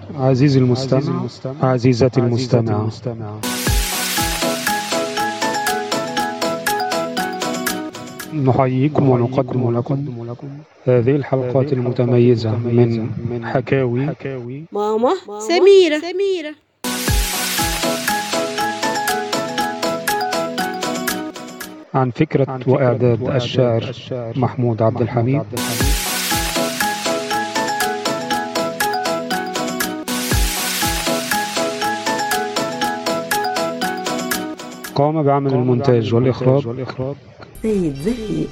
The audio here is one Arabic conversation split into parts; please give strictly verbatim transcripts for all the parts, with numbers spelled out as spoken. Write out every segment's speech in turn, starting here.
عزيزي المستمع، عزيزتي المستمعة، نحييكم ونقدم لكم هذه الحلقات المتميزة من حكاوي ماما سميرة. عن فكرة وإعداد الشاعر محمود عبد الحميد. قام بعمل المونتاج والإخراج سيد زكي.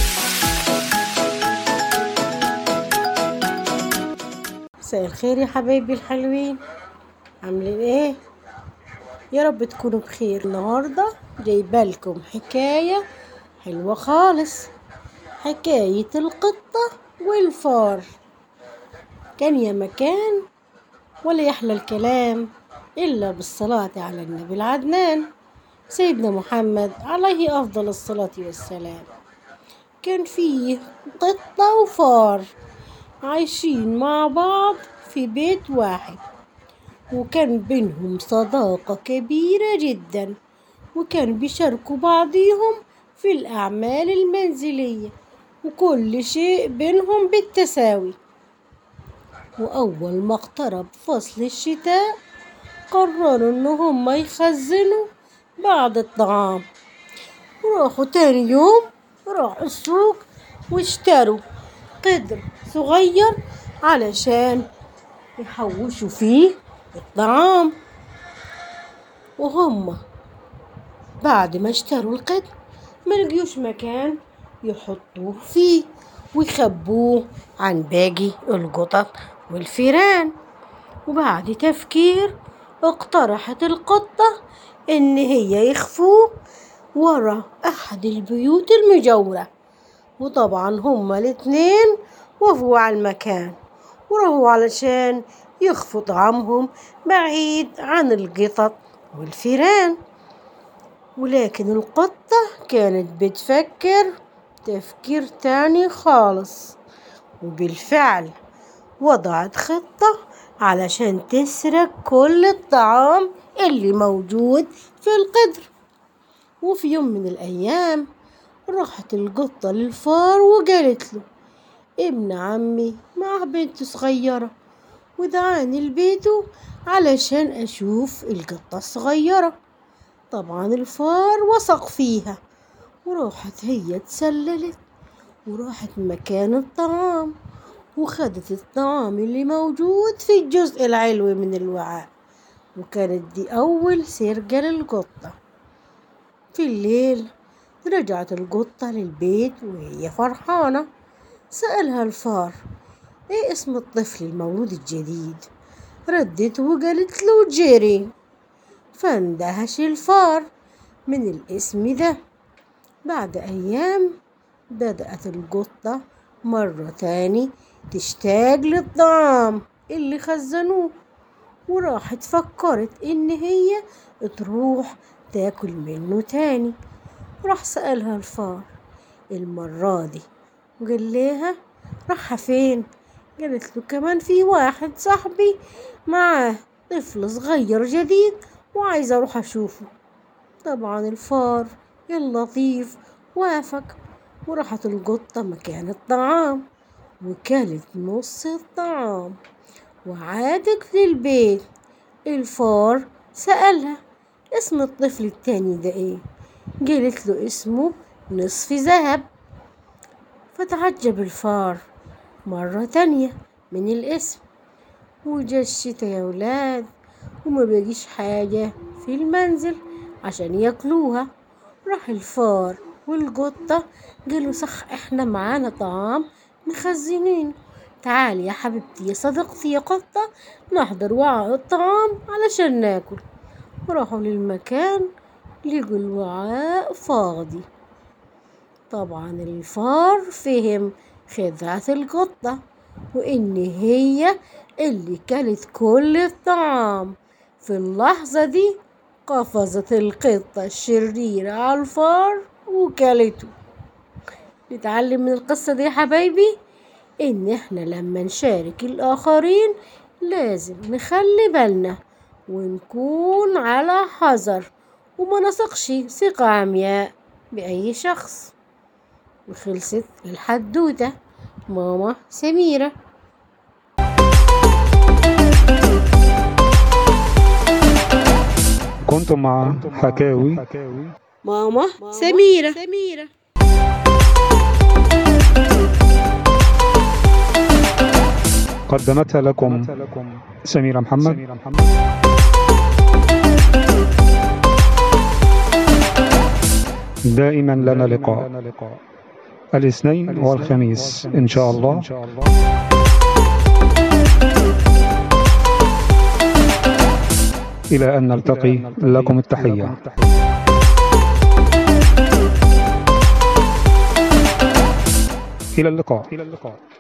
مساء الخير يا حبايبي الحلوين، عاملين ايه؟ يا رب تكونوا بخير. النهارده جايبالكم حكاية حلوة خالص، حكاية القطة والفار. كان يا مكان ولا يحلى الكلام إلا بالصلاة على النبي العدنان سيدنا محمد عليه أفضل الصلاة والسلام. كان فيه قطة وفار عايشين مع بعض في بيت واحد، وكان بينهم صداقة كبيرة جدا، وكان بيشاركوا بعضهم في الأعمال المنزلية وكل شيء بينهم بالتساوي. وأول ما اقترب فصل الشتاء قرروا إن هم يخزنوا بعض الطعام، وراحوا تاني يوم راحوا السوق واشتروا قدر صغير علشان يحوشوا فيه الطعام. وهم بعد ما اشتروا القدر ملقيوش مكان يحطوه فيه ويخبوه عن باقي القطط والفيران. وبعد تفكير اقترحت القطة ان هي يخفوه ورا احد البيوت المجاورة، وطبعا هما الاتنين وافقوا على المكان وراحوا علشان يخفوا طعامهم بعيد عن القطط والفيران. ولكن القطة كانت بتفكر تفكير تاني خالص، وبالفعل وضعت خطة علشان تسرق كل الطعام اللي موجود في القدر. وفي يوم من الأيام راحت القطة للفار وقالت له: ابن عمي معه بنت صغيرة ودعاني لبيته علشان أشوف القطة الصغيرة. طبعا الفار وثق فيها، وراحت هي تسللت وراحت مكان الطعام وخدت الطعام اللي موجود في الجزء العلوي من الوعاء. وكانت دي أول سرقة للقطة. في الليل رجعت القطة للبيت وهي فرحانة. سألها الفار: ايه اسم الطفل المولود الجديد؟ ردت وقالت له: جيري. فاندهش الفار من الاسم ده. بعد أيام بدأت القطة مرة تاني تشتاق للطعام اللي خزنوه، وراحت فكرت إن هي تروح تاكل منه تاني. راح سألها الفار المرة دي وقال لها: راحة فين؟ قالت له: كمان في واحد صاحبي معاه طفل صغير جديد وعايزة أروح أشوفه. طبعا الفار اللطيف وافق، وراحت القطة مكان الطعام وكلت نص الطعام وعادت للبيت. الفار سألها: اسم الطفل التاني ده ايه؟ قالت له: اسمه نصف ذهب. فتعجب الفار مرة تانية من الاسم. وجا الشتا يا ولاد وما بقيش حاجة في المنزل عشان ياكلوها. راح الفار والقطة قالوا: صح، احنا معانا طعام مخزنين، تعالي يا حبيبتي يا صديقتي يا قطة نحضر وعاء الطعام علشان ناكل. وراحوا للمكان لقوا الوعاء فاضي. طبعا الفار فهم خدعة القطة وإن هي اللي كلت كل الطعام. في اللحظة دي قفزت القطة الشريرة على الفار وكلته. نتعلم من القصة دي يا حبايبي إن إحنا لما نشارك الآخرين لازم نخلي بالنا ونكون على حذر وما نثقش ثقة عمياء بأي شخص. وخلصت الحدوتة ماما سميرة. كنتم مع حكاوي ماما سميرة. قدمتها لكم سميرة محمد. دائما لنا لقاء الاثنين والخميس إن شاء الله. إلى أن نلتقي، لكم التحية. إلى اللقاء.